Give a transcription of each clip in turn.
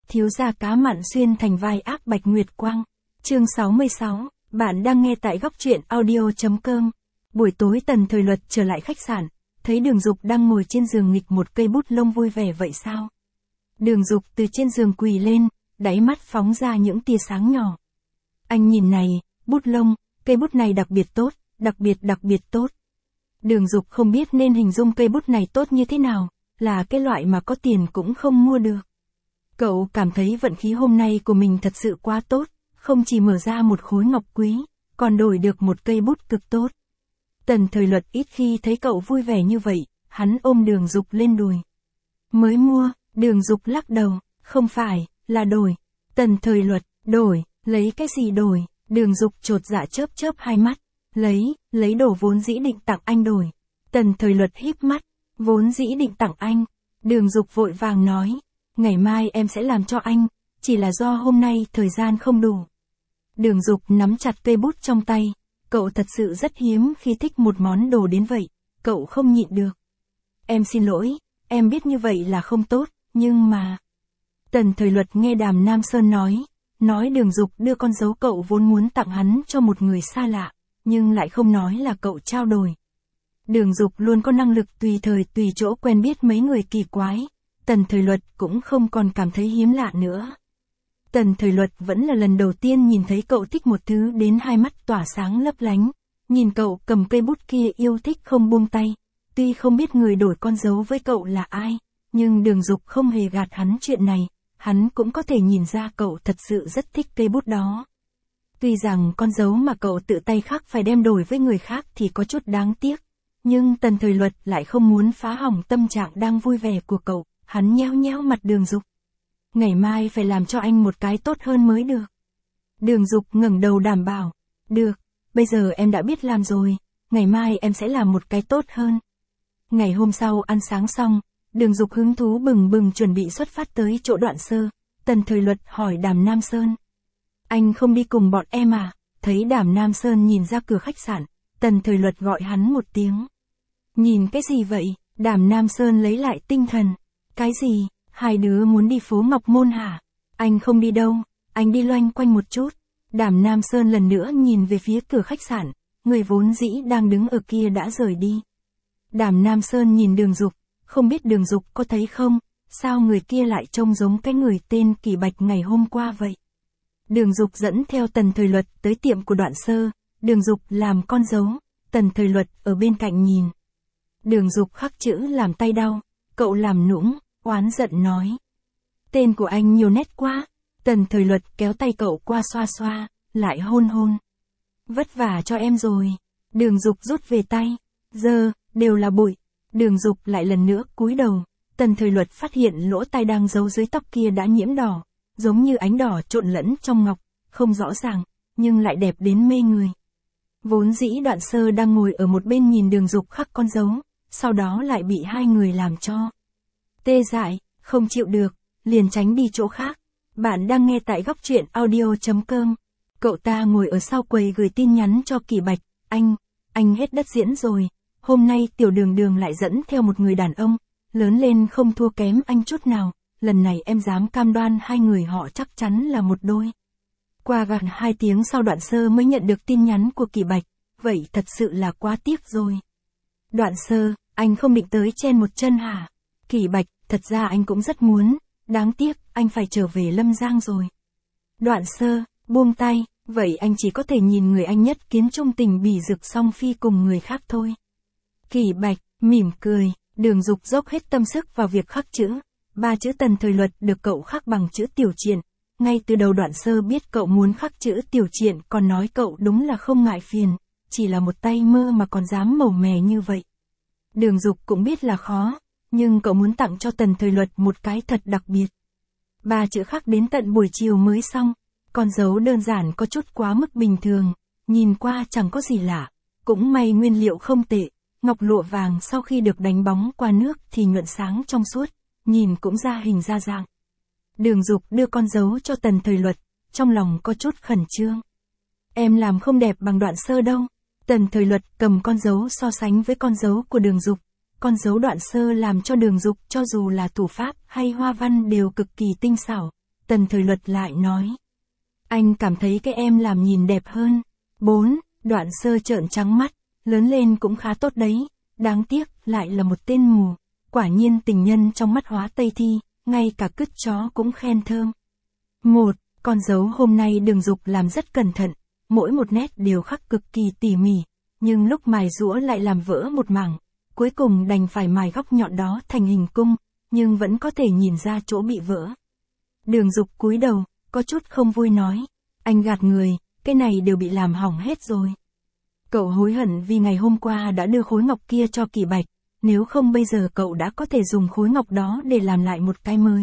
Thiếu gia cá mặn xuyên thành vai ác Bạch Nguyệt Quang. Chương 66, bạn đang nghe tại góc truyện audio.com. Buổi tối Tần Thời Luật trở lại khách sạn, thấy Đường Dục đang ngồi trên giường nghịch một cây bút lông vui vẻ vậy sao? Đường Dục từ trên giường quỳ lên, đáy mắt phóng ra những tia sáng nhỏ. Anh nhìn này, bút lông, cây bút này đặc biệt tốt, đặc biệt tốt. Đường Dục không biết nên hình dung cây bút này tốt như thế nào, là cái loại mà có tiền cũng không mua được. Cậu cảm thấy vận khí hôm nay của mình thật sự quá tốt, không chỉ mở ra một khối ngọc quý, còn đổi được một cây bút cực tốt. Tần Thời Luật ít khi thấy cậu vui vẻ như vậy, hắn ôm Đường Dục lên đùi. Mới mua, Đường Dục lắc đầu, không phải, là đổi. Tần Thời Luật, đổi, lấy cái gì đổi? Đường Dục chột dạ chớp hai mắt, lấy đồ vốn dĩ định tặng anh đổi. Tần Thời Luật híp mắt, vốn dĩ định tặng anh. Đường Dục vội vàng nói, ngày mai em sẽ làm cho anh, chỉ là do hôm nay thời gian không đủ. Đường Dục nắm chặt cây bút trong tay, cậu thật sự rất hiếm khi thích một món đồ đến vậy, cậu không nhịn được. Em xin lỗi, em biết như vậy là không tốt, nhưng mà... Tần Thời Luật nghe Đàm Nam Sơn nói Đường Dục đưa con dấu cậu vốn muốn tặng hắn cho một người xa lạ, nhưng lại không nói là cậu trao đổi. Đường Dục luôn có năng lực tùy thời tùy chỗ quen biết mấy người kỳ quái, Tần Thời Luật cũng không còn cảm thấy hiếm lạ nữa. Tần Thời Luật vẫn là lần đầu tiên nhìn thấy cậu thích một thứ đến hai mắt tỏa sáng lấp lánh, nhìn cậu cầm cây bút kia yêu thích không buông tay. Tuy không biết người đổi con dấu với cậu là ai, nhưng Đường Dục không hề gạt hắn chuyện này, hắn cũng có thể nhìn ra cậu thật sự rất thích cây bút đó. Tuy rằng con dấu mà cậu tự tay khắc phải đem đổi với người khác thì có chút đáng tiếc, nhưng Tần Thời Luật lại không muốn phá hỏng tâm trạng đang vui vẻ của cậu, hắn nhéo mặt Đường Dục. Ngày mai phải làm cho anh một cái tốt hơn mới được. Đường Dục ngẩng đầu đảm bảo, được, bây giờ em đã biết làm rồi, ngày mai em sẽ làm một cái tốt hơn. Ngày hôm sau ăn sáng xong, Đường Dục hứng thú bừng bừng chuẩn bị xuất phát tới chỗ Đoạn Sơ. Tần Thời Luật hỏi Đàm Nam Sơn, anh không đi cùng bọn em à? Thấy Đàm Nam Sơn nhìn ra cửa khách sạn, Tần Thời Luật gọi hắn một tiếng. Nhìn cái gì vậy? Đàm Nam Sơn lấy lại tinh thần. Cái gì? Hai đứa muốn đi phố Ngọc Môn hả? Anh không đi đâu, anh đi loanh quanh một chút. Đàm Nam Sơn lần nữa nhìn về phía cửa khách sạn, người vốn dĩ đang đứng ở kia đã rời đi. Đàm Nam Sơn nhìn Đường Dục, không biết Đường Dục có thấy không, sao người kia lại trông giống cái người tên Kỳ Bạch ngày hôm qua vậy. Đường Dục dẫn theo Tần Thời Luật tới tiệm của Đoạn Sơ, Đường Dục làm con dấu, Tần Thời Luật ở bên cạnh nhìn. Đường Dục khắc chữ làm tay đau, cậu làm nũng, oán giận nói. Tên của anh nhiều nét quá. Tần Thời Luật kéo tay cậu qua xoa, lại hôn. Vất vả cho em rồi. Đường Dục rút về tay. Giờ, đều là bụi. Đường Dục lại lần nữa cúi đầu. Tần Thời Luật phát hiện lỗ tai đang giấu dưới tóc kia đã nhiễm đỏ, giống như ánh đỏ trộn lẫn trong ngọc, không rõ ràng, nhưng lại đẹp đến mê người. Vốn dĩ Đoạn Sơ đang ngồi ở một bên nhìn Đường Dục khắc con dấu, sau đó lại bị hai người làm cho tê dại, không chịu được, liền tránh đi chỗ khác. Bạn đang nghe tại góc truyện audio.com. Cậu ta ngồi ở sau quầy gửi tin nhắn cho Kỳ Bạch, anh hết đất diễn rồi, hôm nay Tiểu Đường lại dẫn theo một người đàn ông, lớn lên không thua kém anh chút nào, lần này em dám cam đoan hai người họ chắc chắn là một đôi. Qua gần 2 tiếng sau Đoạn Sơ mới nhận được tin nhắn của Kỳ Bạch, vậy thật sự là quá tiếc rồi. Đoạn Sơ, anh không định tới chen một chân hả? Kỳ Bạch, thật ra anh cũng rất muốn, đáng tiếc, anh phải trở về Lâm Giang rồi. Đoạn Sơ, buông tay, vậy anh chỉ có thể nhìn người anh nhất kiến trung tình bỉ dực song phi cùng người khác thôi. Kỳ Bạch, mỉm cười, Đường Dục dốc hết tâm sức vào việc khắc chữ. 3 chữ Tần Thời Luật được cậu khắc bằng chữ tiểu triện. Ngay từ đầu Đoạn Sơ biết cậu muốn khắc chữ tiểu triện còn nói cậu đúng là không ngại phiền, chỉ là một tay mơ mà còn dám màu mè như vậy. Đường Dục cũng biết là khó, nhưng cậu muốn tặng cho Tần Thời Luật một cái thật đặc biệt. 3 chữ khắc đến tận buổi chiều mới xong, con dấu đơn giản có chút quá mức bình thường, nhìn qua chẳng có gì lạ, cũng may nguyên liệu không tệ, ngọc lụa vàng sau khi được đánh bóng qua nước thì nhuận sáng trong suốt, nhìn cũng ra hình ra dạng. Đường Dục đưa con dấu cho Tần Thời Luật, trong lòng có chút khẩn trương. Em làm không đẹp bằng Đoạn Sơ đâu. Tần Thời Luật cầm con dấu so sánh với con dấu của Đường Dục. Con dấu Đoạn Sơ làm cho Đường Dục cho dù là thủ pháp hay hoa văn đều cực kỳ tinh xảo. Tần Thời Luật lại nói. Anh cảm thấy cái em làm nhìn đẹp hơn. 4. Đoạn Sơ trợn trắng mắt, lớn lên cũng khá tốt đấy, đáng tiếc, lại là một tên mù. Quả nhiên tình nhân trong mắt Hóa Tây Thi, ngay cả cứt chó cũng khen thơm. 1. Con dấu hôm nay Đường Dục làm rất cẩn thận, mỗi một nét đều khắc cực kỳ tỉ mỉ, nhưng lúc mài giũa lại làm vỡ một mảng, cuối cùng đành phải mài góc nhọn đó thành hình cung, nhưng vẫn có thể nhìn ra chỗ bị vỡ. Đường Dục cúi đầu, có chút không vui nói, anh gạt người, cái này đều bị làm hỏng hết rồi. Cậu hối hận vì ngày hôm qua đã đưa khối ngọc kia cho Kỳ Bạch, nếu không bây giờ cậu đã có thể dùng khối ngọc đó để làm lại một cái mới.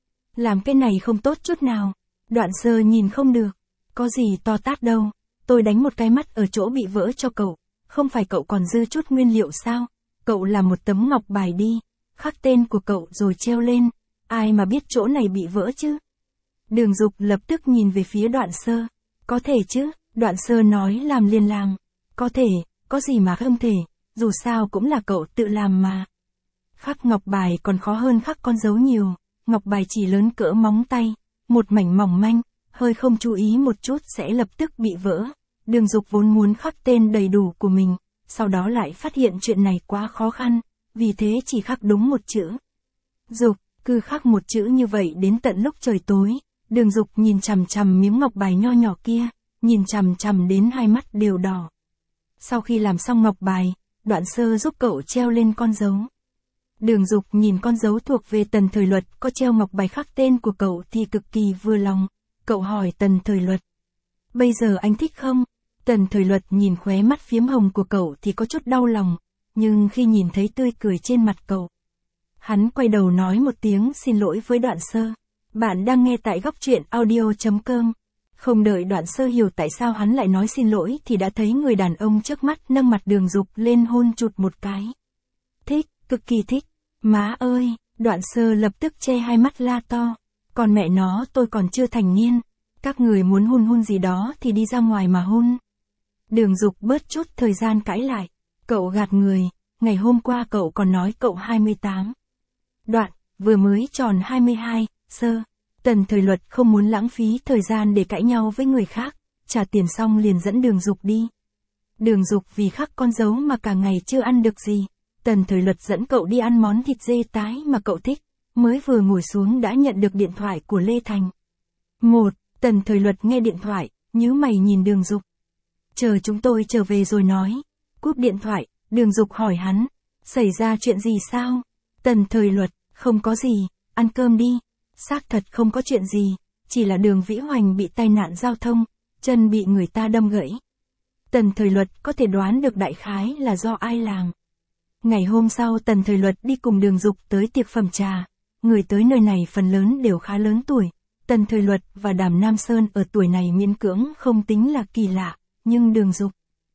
Làm cái này không tốt chút nào. Đoạn Sơ nhìn không được. Có gì to tát đâu, tôi đánh một cái mắt ở chỗ bị vỡ cho cậu, không phải cậu còn dư chút nguyên liệu sao? Cậu làm một tấm ngọc bài đi, khắc tên của cậu rồi treo lên, ai mà biết chỗ này bị vỡ chứ? Đường Dục lập tức nhìn về phía Đoạn Sơ. Có thể chứ, Đoạn Sơ nói làm liền làm. Có thể, có gì mà không thể, dù sao cũng là cậu tự làm mà. Khắc ngọc bài còn khó hơn khắc con dấu nhiều, ngọc bài chỉ lớn cỡ móng tay, một mảnh mỏng manh, hơi không chú ý một chút sẽ lập tức bị vỡ. Đường Dục vốn muốn khắc tên đầy đủ của mình, sau đó lại phát hiện chuyện này quá khó khăn, vì thế chỉ khắc đúng một chữ. Dục, cứ khắc một chữ như vậy đến tận lúc trời tối. Đường Dục nhìn chằm chằm miếng ngọc bài nho nhỏ kia, nhìn chằm chằm đến hai mắt đều đỏ. Sau khi làm xong ngọc bài, Đoạn Sơ giúp cậu treo lên con dấu. Đường Dục nhìn con dấu thuộc về Tần Thời Luật có treo ngọc bài khắc tên của cậu thì cực kỳ vừa lòng. Cậu hỏi Tần Thời Luật. Bây giờ anh thích không? Tần Thời Luật nhìn khóe mắt phiếm hồng của cậu thì có chút đau lòng, nhưng khi nhìn thấy tươi cười trên mặt cậu, hắn quay đầu nói một tiếng xin lỗi với Đoạn Sơ. Bạn đang nghe tại góc truyện audio.com. Không đợi Đoạn Sơ hiểu tại sao hắn lại nói xin lỗi thì đã thấy người đàn ông trước mắt nâng mặt Đường Dục lên hôn chụt một cái. Thích, cực kỳ thích. Má ơi, Đoạn Sơ lập tức che hai mắt la to. Còn mẹ nó tôi còn chưa thành niên. Các người muốn hôn gì đó thì đi ra ngoài mà hôn. Đường Dục bớt chút thời gian cãi lại. Cậu gạt người, ngày hôm qua cậu còn nói cậu 28. Đoạn, vừa mới tròn 22, Sơ. Tần Thời Luật không muốn lãng phí thời gian để cãi nhau với người khác, trả tiền xong liền dẫn Đường Dục đi. Đường Dục vì khắc con dấu mà cả ngày chưa ăn được gì. Tần Thời Luật dẫn cậu đi ăn món thịt dê tái mà cậu thích, mới vừa ngồi xuống đã nhận được điện thoại của Lê Thành. 1. Tần Thời Luật nghe điện thoại, nhíu mày nhìn Đường Dục. Chờ chúng tôi trở về rồi nói. Cúp điện thoại, Đường Dục hỏi hắn, xảy ra chuyện gì sao? Tần Thời Luật, không có gì, ăn cơm đi. Xác thật không có chuyện gì, chỉ là Đường Vĩ Hoành bị tai nạn giao thông, chân bị người ta đâm gãy. Tần Thời Luật có thể đoán được đại khái là do ai làm. Ngày hôm sau Tần Thời Luật đi cùng Đường Dục tới tiệc phẩm trà, người tới nơi này phần lớn đều khá lớn tuổi. Tần Thời Luật và Đàm Nam Sơn ở tuổi này miễn cưỡng không tính là kỳ lạ, nhưng Đường Dục,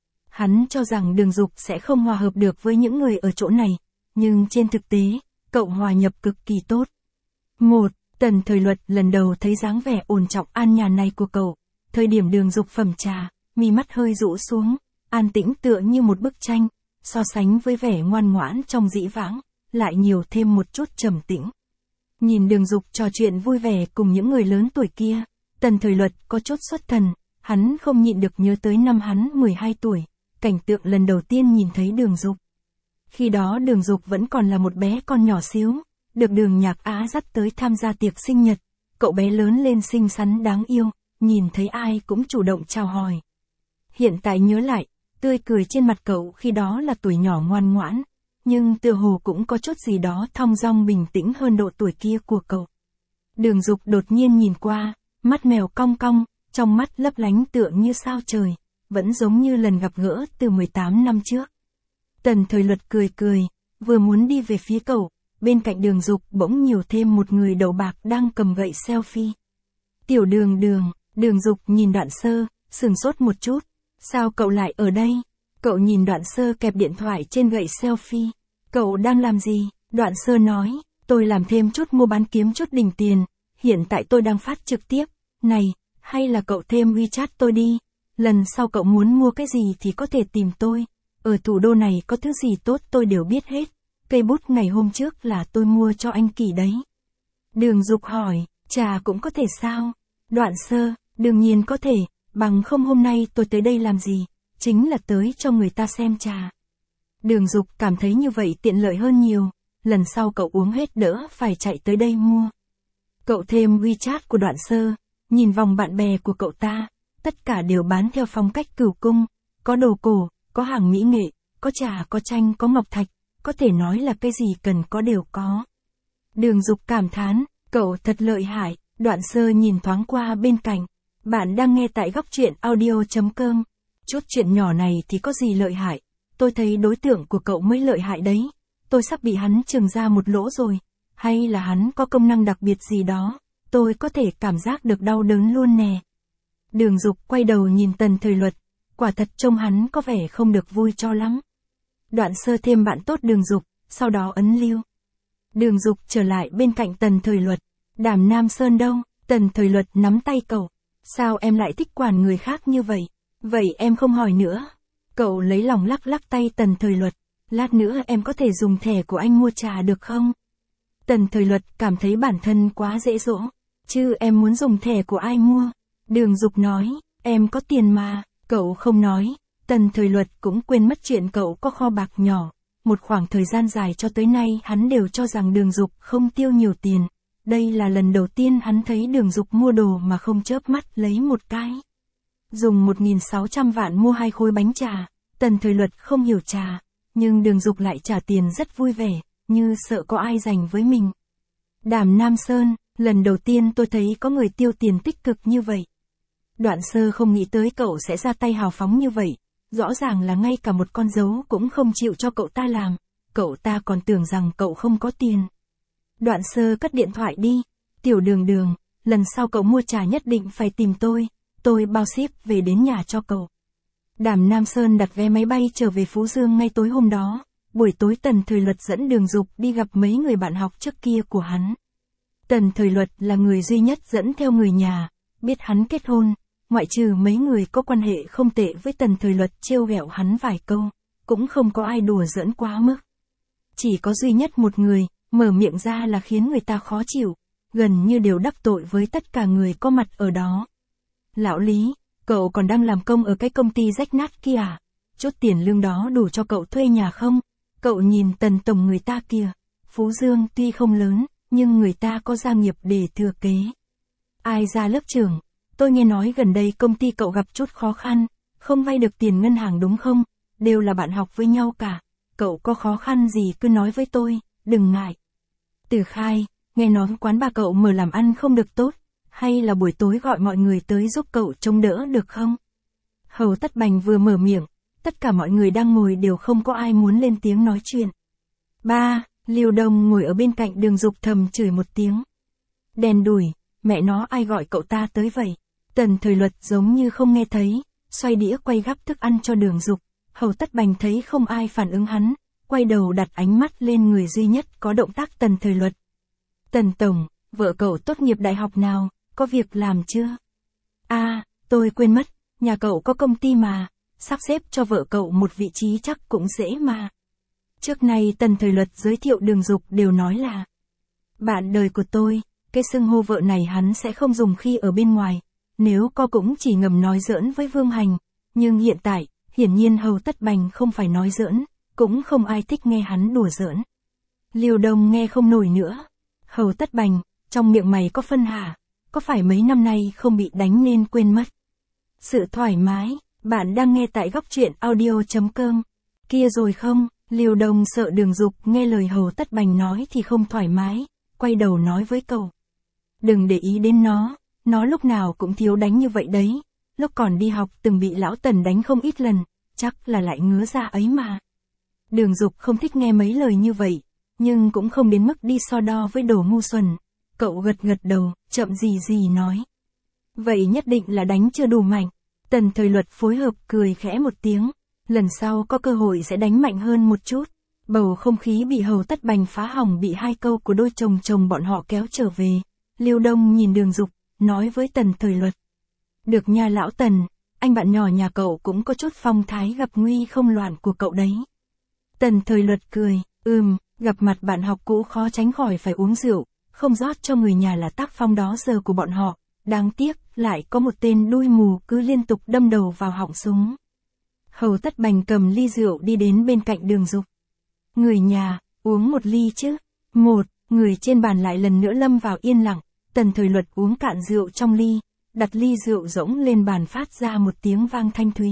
hắn cho rằng Đường Dục sẽ không hòa hợp được với những người ở chỗ này, nhưng trên thực tế, cậu hòa nhập cực kỳ tốt. 1. Tần Thời Luật lần đầu thấy dáng vẻ ổn trọng an nhàn này của cậu, thời điểm Đường Dục phẩm trà, mi mắt hơi rũ xuống, an tĩnh tựa như một bức tranh, so sánh với vẻ ngoan ngoãn trong dĩ vãng, lại nhiều thêm một chút trầm tĩnh. Nhìn Đường Dục trò chuyện vui vẻ cùng những người lớn tuổi kia, Tần Thời Luật có chút xuất thần, hắn không nhịn được nhớ tới năm hắn 12 tuổi, cảnh tượng lần đầu tiên nhìn thấy Đường Dục. Khi đó Đường Dục vẫn còn là một bé con nhỏ xíu, được Đường Nhạc Á dắt tới tham gia tiệc sinh nhật, cậu bé lớn lên xinh xắn đáng yêu, nhìn thấy ai cũng chủ động chào hỏi. Hiện tại nhớ lại, tươi cười trên mặt cậu khi đó là tuổi nhỏ ngoan ngoãn, nhưng tựa hồ cũng có chút gì đó thong dong bình tĩnh hơn độ tuổi kia của cậu. Đường Dục đột nhiên nhìn qua, mắt mèo cong cong, trong mắt lấp lánh tựa như sao trời, vẫn giống như lần gặp gỡ từ 18 năm trước. Tần Thời Luật cười cười, vừa muốn đi về phía cậu, bên cạnh Đường Dục bỗng nhiều thêm một người đầu bạc đang cầm gậy selfie. Tiểu Đường Đường, Đường Dục nhìn Đoạn Sơ, sửng sốt một chút, sao cậu lại ở đây? Cậu nhìn Đoạn Sơ kẹp điện thoại trên gậy selfie. Cậu đang làm gì? Đoạn Sơ nói, tôi làm thêm chút mua bán kiếm chút đỉnh tiền, hiện tại tôi đang phát trực tiếp. Này, hay là cậu thêm WeChat tôi đi, lần sau cậu muốn mua cái gì thì có thể tìm tôi. Ở thủ đô này có thứ gì tốt tôi đều biết hết. Cây bút ngày hôm trước là tôi mua cho anh Kỳ đấy. Đường Dục hỏi, Trà cũng có thể sao? Đoạn Sơ, đương nhiên có thể, bằng không hôm nay tôi tới đây làm gì, chính là tới cho người ta xem trà. Đường Dục cảm thấy như vậy tiện lợi hơn nhiều, lần sau cậu uống hết đỡ phải chạy tới đây mua. Cậu thêm WeChat của Đoạn Sơ, nhìn vòng bạn bè của cậu ta, tất cả đều bán theo phong cách Cửu Cung, có đồ cổ, có hàng mỹ nghệ, có trà, có tranh, có ngọc thạch, có thể nói là cái gì cần có đều có. Đường Dục cảm thán, cậu thật lợi hại. Đoạn Sơ nhìn thoáng qua bên cạnh. Bạn đang nghe tại góc truyện audio.com. Chút chuyện nhỏ này thì có gì lợi hại. Tôi thấy đối tượng của cậu mới lợi hại đấy. Tôi sắp bị hắn chừng ra một lỗ rồi. Hay là hắn có công năng đặc biệt gì đó. Tôi có thể cảm giác được đau đớn luôn nè. Đường Dục quay đầu nhìn Tần Thời Luật. Quả thật trông hắn có vẻ không được vui cho lắm. Đoạn Sơ thêm bạn tốt Đường Dục, sau đó ấn lưu. Đường Dục trở lại bên cạnh Tần Thời Luật. Đàm Nam Sơn đâu? Tần Thời Luật nắm tay cậu. Sao em lại thích quản người khác như vậy? Vậy em không hỏi nữa. Cậu lấy lòng lắc lắc tay Tần Thời Luật. Lát nữa em có thể dùng thẻ của anh mua trà được không? Tần Thời Luật cảm thấy bản thân quá dễ dỗ. Chứ em muốn dùng thẻ của ai mua? Đường Dục nói, em có tiền mà. Cậu không nói. Tần Thời Luật cũng quên mất chuyện cậu có kho bạc nhỏ. Một khoảng thời gian dài cho tới nay hắn đều cho rằng Đường Dục không tiêu nhiều tiền. Đây là lần đầu tiên hắn thấy Đường Dục mua đồ mà không chớp mắt lấy một cái. Dùng 1.600 vạn mua 2 khối bánh trà, Tần Thời Luật không hiểu trà, nhưng Đường Dục lại trả tiền rất vui vẻ, như sợ có ai giành với mình. Đàm Nam Sơn, lần đầu tiên tôi thấy có người tiêu tiền tích cực như vậy. Đoạn Sơ không nghĩ tới cậu sẽ ra tay hào phóng như vậy, rõ ràng là ngay cả một con dấu cũng không chịu cho cậu ta làm, cậu ta còn tưởng rằng cậu không có tiền. Đoạn Sơ cất điện thoại đi. Tiểu Đường Đường, lần sau cậu mua trà nhất định phải tìm tôi bao ship về đến nhà cho cậu. Đàm Nam Sơn đặt vé máy bay trở về Phú Dương ngay tối hôm đó. Buổi tối Tần Thời Luật dẫn Đường Dục đi gặp mấy người bạn học trước kia của hắn. Tần Thời Luật là người duy nhất dẫn theo người nhà, biết hắn kết hôn, ngoại trừ mấy người có quan hệ không tệ với Tần Thời Luật trêu ghẹo hắn vài câu, cũng không có ai đùa giỡn quá mức. Chỉ có duy nhất một người, mở miệng ra là khiến người ta khó chịu, gần như đều đắc tội với tất cả người có mặt ở đó. Lão Lý, cậu còn đang làm công ở cái công ty rách nát kia à? Chút tiền lương đó đủ cho cậu thuê nhà không? Cậu nhìn Tần tổng người ta kìa, Phú Dương tuy không lớn, nhưng người ta có gia nghiệp để thừa kế. Ai ra lớp trưởng? Tôi nghe nói gần đây công ty cậu gặp chút khó khăn, không vay được tiền ngân hàng đúng không? Đều là bạn học với nhau cả. Cậu có khó khăn gì cứ nói với tôi, đừng ngại. Từ Khai, nghe nói quán bà cậu mở làm ăn không được tốt, hay là buổi tối gọi mọi người tới giúp cậu trông đỡ được không? Hầu Tất Bành vừa mở miệng, tất cả mọi người đang ngồi đều không có ai muốn lên tiếng nói chuyện. Ba, Liêu Đông ngồi ở bên cạnh Đường Dục thầm chửi một tiếng. Đèn đủi, mẹ nó ai gọi cậu ta tới vậy? Tần Thời Luật giống như không nghe thấy, xoay đĩa quay gắp thức ăn cho Đường Dục. Hầu Tất Bành thấy không ai phản ứng hắn, quay đầu đặt ánh mắt lên người duy nhất có động tác Tần Thời Luật. Tần tổng, vợ cậu tốt nghiệp đại học nào, có việc làm chưa? À, tôi quên mất, nhà cậu có công ty mà, sắp xếp cho vợ cậu một vị trí chắc cũng dễ mà. Trước này Tần Thời Luật giới thiệu Đường Dục đều nói là bạn đời của tôi, cái xưng hô vợ này hắn sẽ không dùng khi ở bên ngoài, nếu có cũng chỉ ngầm nói giỡn với Vương Hành, nhưng hiện tại, hiển nhiên Hầu Tất Bành không phải nói giỡn, cũng không ai thích nghe hắn đùa giỡn. Liêu Đông nghe không nổi nữa. Hầu Tất Bành, trong miệng mày có phân hả? Có phải mấy năm nay không bị đánh nên quên mất? Sự thoải mái, bạn đang nghe tại góc truyện audio.com. Kia rồi không? Liêu Đông sợ Đường Dục nghe lời Hầu Tất Bành nói thì không thoải mái, quay đầu nói với cậu. Đừng để ý đến nó lúc nào cũng thiếu đánh như vậy đấy, lúc còn đi học từng bị lão Tần đánh không ít lần, chắc là lại ngứa ra ấy mà. Đường Dục không thích nghe mấy lời như vậy, nhưng cũng không đến mức đi so đo với đồ ngu xuẩn. Cậu gật gật đầu, chậm gì nói. Vậy nhất định là đánh chưa đủ mạnh. Tần Thời Luật phối hợp cười khẽ một tiếng, lần sau có cơ hội sẽ đánh mạnh hơn một chút. Bầu không khí bị Hầu Tất Bành phá hỏng bị hai câu của đôi chồng bọn họ kéo trở về. Liêu Đông nhìn Đường Dục, nói với Tần Thời Luật. Được nha lão Tần, anh bạn nhỏ nhà cậu cũng có chút phong thái gặp nguy không loạn của cậu đấy. Tần Thời Luật cười, gặp mặt bạn học cũ khó tránh khỏi phải uống rượu, không rót cho người nhà là tác phong đó giờ của bọn họ, đáng tiếc, lại có một tên đuôi mù cứ liên tục đâm đầu vào họng súng. Hầu Tất Bành cầm ly rượu đi đến bên cạnh Đường Dục. Người nhà, uống một ly chứ. Một, người trên bàn lại lần nữa lâm vào yên lặng, Tần Thời Luật uống cạn rượu trong ly, đặt ly rượu rỗng lên bàn phát ra một tiếng vang thanh thúy.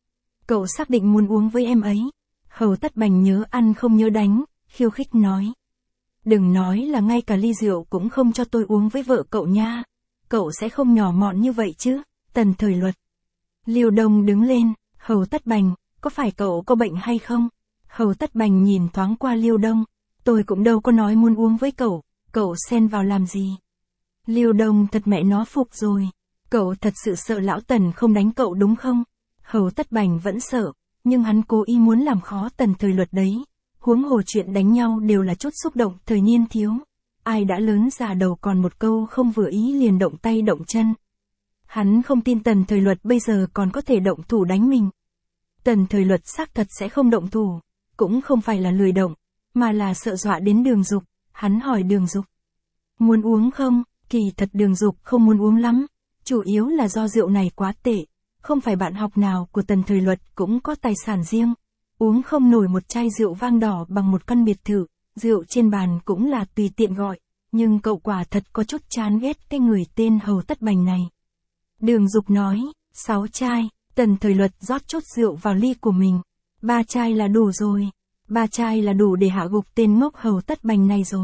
Cậu xác định muốn uống với em ấy. Hầu Tất Bành nhớ ăn không nhớ đánh, khiêu khích nói. Đừng nói là ngay cả ly rượu cũng không cho tôi uống với vợ cậu nha. Cậu sẽ không nhỏ mọn như vậy chứ, Tần Thời Luật. Liêu Đông đứng lên, Hầu Tất Bành, có phải cậu có bệnh hay không? Hầu Tất Bành nhìn thoáng qua Liêu Đông, tôi cũng đâu có nói muốn uống với cậu xen vào làm gì? Liêu Đông thật mẹ nó phục rồi, cậu thật sự sợ lão Tần không đánh cậu đúng không? Hầu Tất Bành vẫn sợ, nhưng hắn cố ý muốn làm khó Tần Thời Luật đấy. Huống hồ chuyện đánh nhau đều là chút xúc động thời niên thiếu. Ai đã lớn già đầu còn một câu không vừa ý liền động tay động chân. Hắn không tin Tần Thời Luật bây giờ còn có thể động thủ đánh mình. Tần Thời Luật xác thật sẽ không động thủ, cũng không phải là lười động, mà là sợ dọa đến Đường Dục. Hắn hỏi Đường Dục, muốn uống không? Kỳ thật Đường Dục không muốn uống lắm, chủ yếu là do rượu này quá tệ, không phải bạn học nào của Tần Thời Luật cũng có tài sản riêng, uống không nổi một chai rượu vang đỏ bằng một căn biệt thự, rượu trên bàn cũng là tùy tiện gọi, nhưng cậu quả thật có chút chán ghét cái người tên Hầu Tất Bành này. Đường Dục nói, 6 chai, Tần Thời Luật rót chút rượu vào ly của mình, 3 chai là đủ rồi, 3 chai là đủ để hạ gục tên ngốc Hầu Tất Bành này rồi.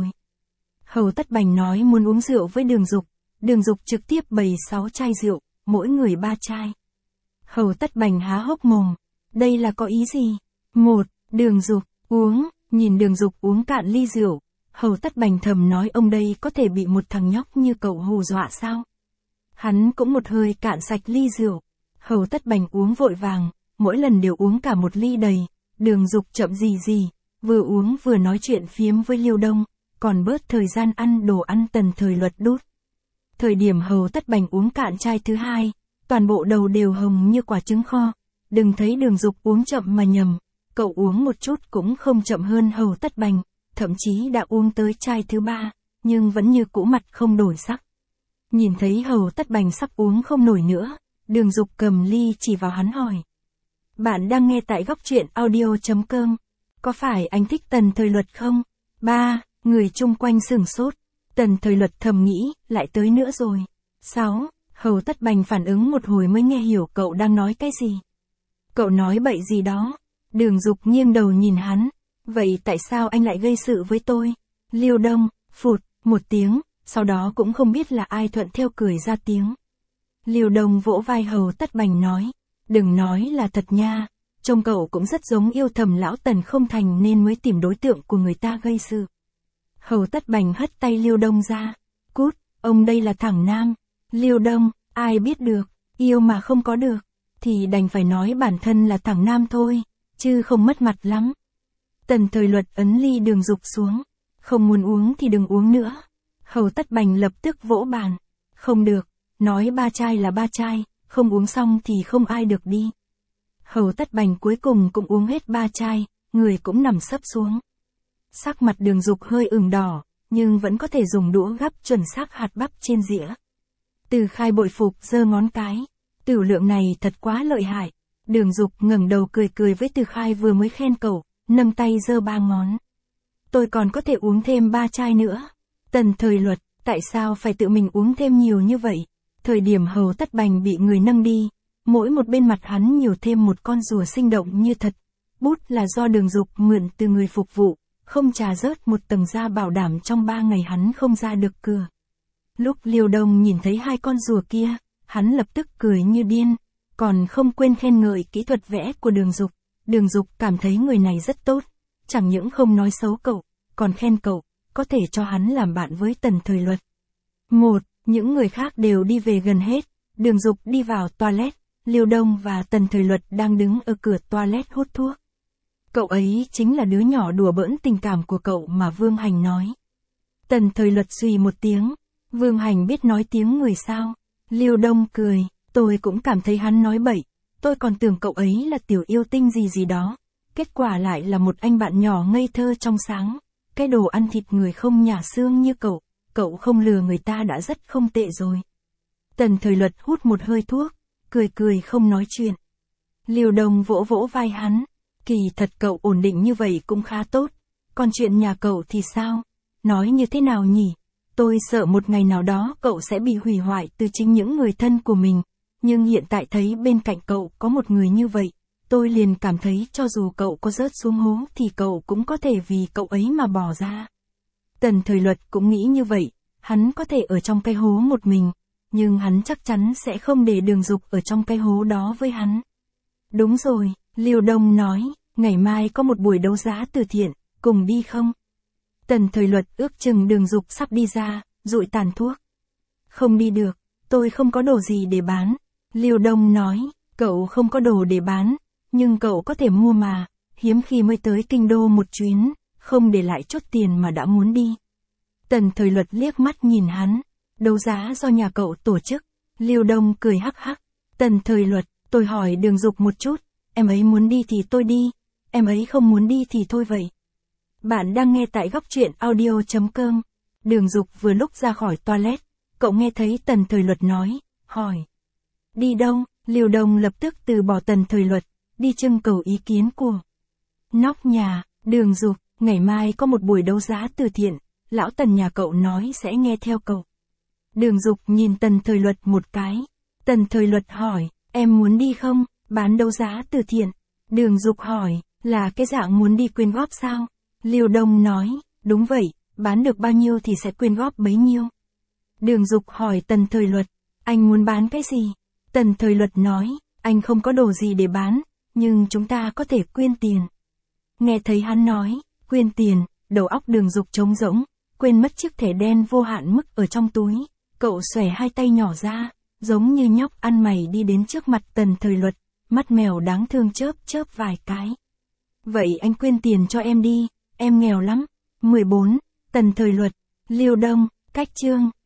Hầu Tất Bành nói muốn uống rượu với Đường Dục trực tiếp bày 6 chai rượu, mỗi người 3 chai. Hầu Tất Bành há hốc mồm, đây là có ý gì? Một, Đường Dục, uống, nhìn Đường Dục uống cạn ly rượu, Hầu Tất Bành thầm nói ông đây có thể bị một thằng nhóc như cậu hù dọa sao? Hắn cũng một hơi cạn sạch ly rượu, Hầu Tất Bành uống vội vàng, mỗi lần đều uống cả một ly đầy, Đường Dục chậm gì, vừa uống vừa nói chuyện phiếm với Liêu Đông, còn bớt thời gian ăn đồ ăn Tần Thời Luật đút. Thời điểm Hầu Tất Bành uống cạn chai thứ hai, toàn bộ đầu đều hồng như quả trứng kho, đừng thấy Đường Dục uống chậm mà nhầm, cậu uống một chút cũng không chậm hơn Hầu Tất Bành, thậm chí đã uống tới chai thứ ba, nhưng vẫn như cũ mặt không đổi sắc. Nhìn thấy Hầu Tất Bành sắp uống không nổi nữa, Đường Dục cầm ly chỉ vào hắn hỏi. Bạn đang nghe tại góc truyện audio.com, có phải anh thích Tần Thời Luật không? 3. Người chung quanh sửng sốt, Tần Thời Luật thầm nghĩ, lại tới nữa rồi. 6. Hầu Tất Bành phản ứng một hồi mới nghe hiểu cậu đang nói cái gì. Cậu nói bậy gì đó? Đường Dục nghiêng đầu nhìn hắn, vậy tại sao anh lại gây sự với tôi? Liêu Đông, phụt, một tiếng, sau đó cũng không biết là ai thuận theo cười ra tiếng. Liêu Đông vỗ vai Hầu Tất Bành nói, đừng nói là thật nha, trông cậu cũng rất giống yêu thầm lão Tần không thành nên mới tìm đối tượng của người ta gây sự. Hầu Tất Bành hất tay Liêu Đông ra, cút, ông đây là thẳng nam. Liêu Đông, ai biết được, yêu mà không có được, thì đành phải nói bản thân là thẳng nam thôi, chứ không mất mặt lắm. Tần Thời Luật ấn ly Đường Dục xuống, không muốn uống thì đừng uống nữa. Hầu Tất Bành lập tức vỗ bàn, không được, nói 3 chai là 3 chai, không uống xong thì không ai được đi. Hầu Tất Bành cuối cùng cũng uống hết 3 chai, người cũng nằm sấp xuống. Sắc mặt Đường Dục hơi ửng đỏ, nhưng vẫn có thể dùng đũa gắp chuẩn xác hạt bắp trên dĩa. Từ Khai bội phục giơ ngón cái, tửu lượng này thật quá lợi hại. Đường Dục ngẩng đầu cười với Từ Khai vừa mới khen cậu, nâng tay giơ 3 ngón. Tôi còn có thể uống thêm 3 chai nữa. Tần Thời Luật, tại sao phải tự mình uống thêm nhiều như vậy? Thời điểm Hầu Tất Bành bị người nâng đi, mỗi một bên mặt hắn nhiều thêm một con rùa sinh động như thật. Bút là do Đường Dục mượn từ người phục vụ, không trà rớt một tầng da bảo đảm trong 3 ngày hắn không ra được cửa. Lúc Liêu Đông nhìn thấy 2 con rùa kia, hắn lập tức cười như điên, còn không quên khen ngợi kỹ thuật vẽ của Đường Dục. Đường Dục cảm thấy người này rất tốt, chẳng những không nói xấu cậu, còn khen cậu, có thể cho hắn làm bạn với Tần Thời Luật. Những người khác đều đi về gần hết, Đường Dục đi vào toilet, Liêu Đông và Tần Thời Luật đang đứng ở cửa toilet hút thuốc. Cậu ấy chính là đứa nhỏ đùa bỡn tình cảm của cậu mà Vương Hành nói. Tần Thời Luật suy một tiếng, Vương Hành biết nói tiếng người sao? Liêu Đông cười, tôi cũng cảm thấy hắn nói bậy, tôi còn tưởng cậu ấy là tiểu yêu tinh gì đó, kết quả lại là một anh bạn nhỏ ngây thơ trong sáng, cái đồ ăn thịt người không nhả xương như cậu cậu không lừa người ta đã rất không tệ rồi. Tần Thời Luật hút một hơi thuốc, cười cười không nói chuyện. Liêu Đông vỗ vỗ vai hắn, kỳ thật cậu ổn định như vậy cũng khá tốt, còn chuyện nhà cậu thì sao? Nói như thế nào nhỉ? Tôi sợ một ngày nào đó cậu sẽ bị hủy hoại từ chính những người thân của mình, nhưng hiện tại thấy bên cạnh cậu có một người như vậy, tôi liền cảm thấy cho dù cậu có rớt xuống hố thì cậu cũng có thể vì cậu ấy mà bỏ ra. Tần Thời Luật cũng nghĩ như vậy, hắn có thể ở trong cái hố một mình, nhưng hắn chắc chắn sẽ không để Đường Dục ở trong cái hố đó với hắn. Đúng rồi, Liêu Đông nói, ngày mai có một buổi đấu giá từ thiện, cùng đi không? Tần Thời Luật ước chừng Đường Dục sắp đi ra, dụi tàn thuốc. Không đi được, tôi không có đồ gì để bán. Liêu Đông nói, cậu không có đồ để bán, nhưng cậu có thể mua mà, hiếm khi mới tới kinh đô một chuyến, không để lại chút tiền mà đã muốn đi. Tần Thời Luật liếc mắt nhìn hắn, đấu giá do nhà cậu tổ chức. Liêu Đông cười hắc hắc, Tần Thời Luật, tôi hỏi Đường Dục một chút, em ấy muốn đi thì tôi đi, em ấy không muốn đi thì thôi vậy. Bạn đang nghe tại góc truyện audio.com. Đường Dục vừa lúc ra khỏi toilet, cậu nghe thấy Tần Thời Luật nói, hỏi. Đi đâu? Liêu Đông lập tức từ bỏ Tần Thời Luật, đi trưng cầu ý kiến của nóc nhà. Đường Dục, ngày mai có một buổi đấu giá từ thiện, lão Tần nhà cậu nói sẽ nghe theo cậu. Đường Dục nhìn Tần Thời Luật một cái. Tần Thời Luật hỏi, em muốn đi không? Bán đấu giá từ thiện. Đường Dục hỏi, là cái dạng muốn đi quyên góp sao? Liêu Đông nói, đúng vậy, bán được bao nhiêu thì sẽ quyên góp bấy nhiêu. Đường Dục hỏi Tần Thời Luật, anh muốn bán cái gì? Tần Thời Luật nói, anh không có đồ gì để bán, nhưng chúng ta có thể quyên tiền. Nghe thấy hắn nói, quyên tiền, đầu óc Đường Dục trống rỗng, quên mất chiếc thẻ đen vô hạn mức ở trong túi. Cậu xòe hai tay nhỏ ra, giống như nhóc ăn mày đi đến trước mặt Tần Thời Luật, mắt mèo đáng thương chớp chớp vài cái. Vậy anh quyên tiền cho em đi, em nghèo lắm. 14. Tần Thời Luật, Liêu Đông, cách chương.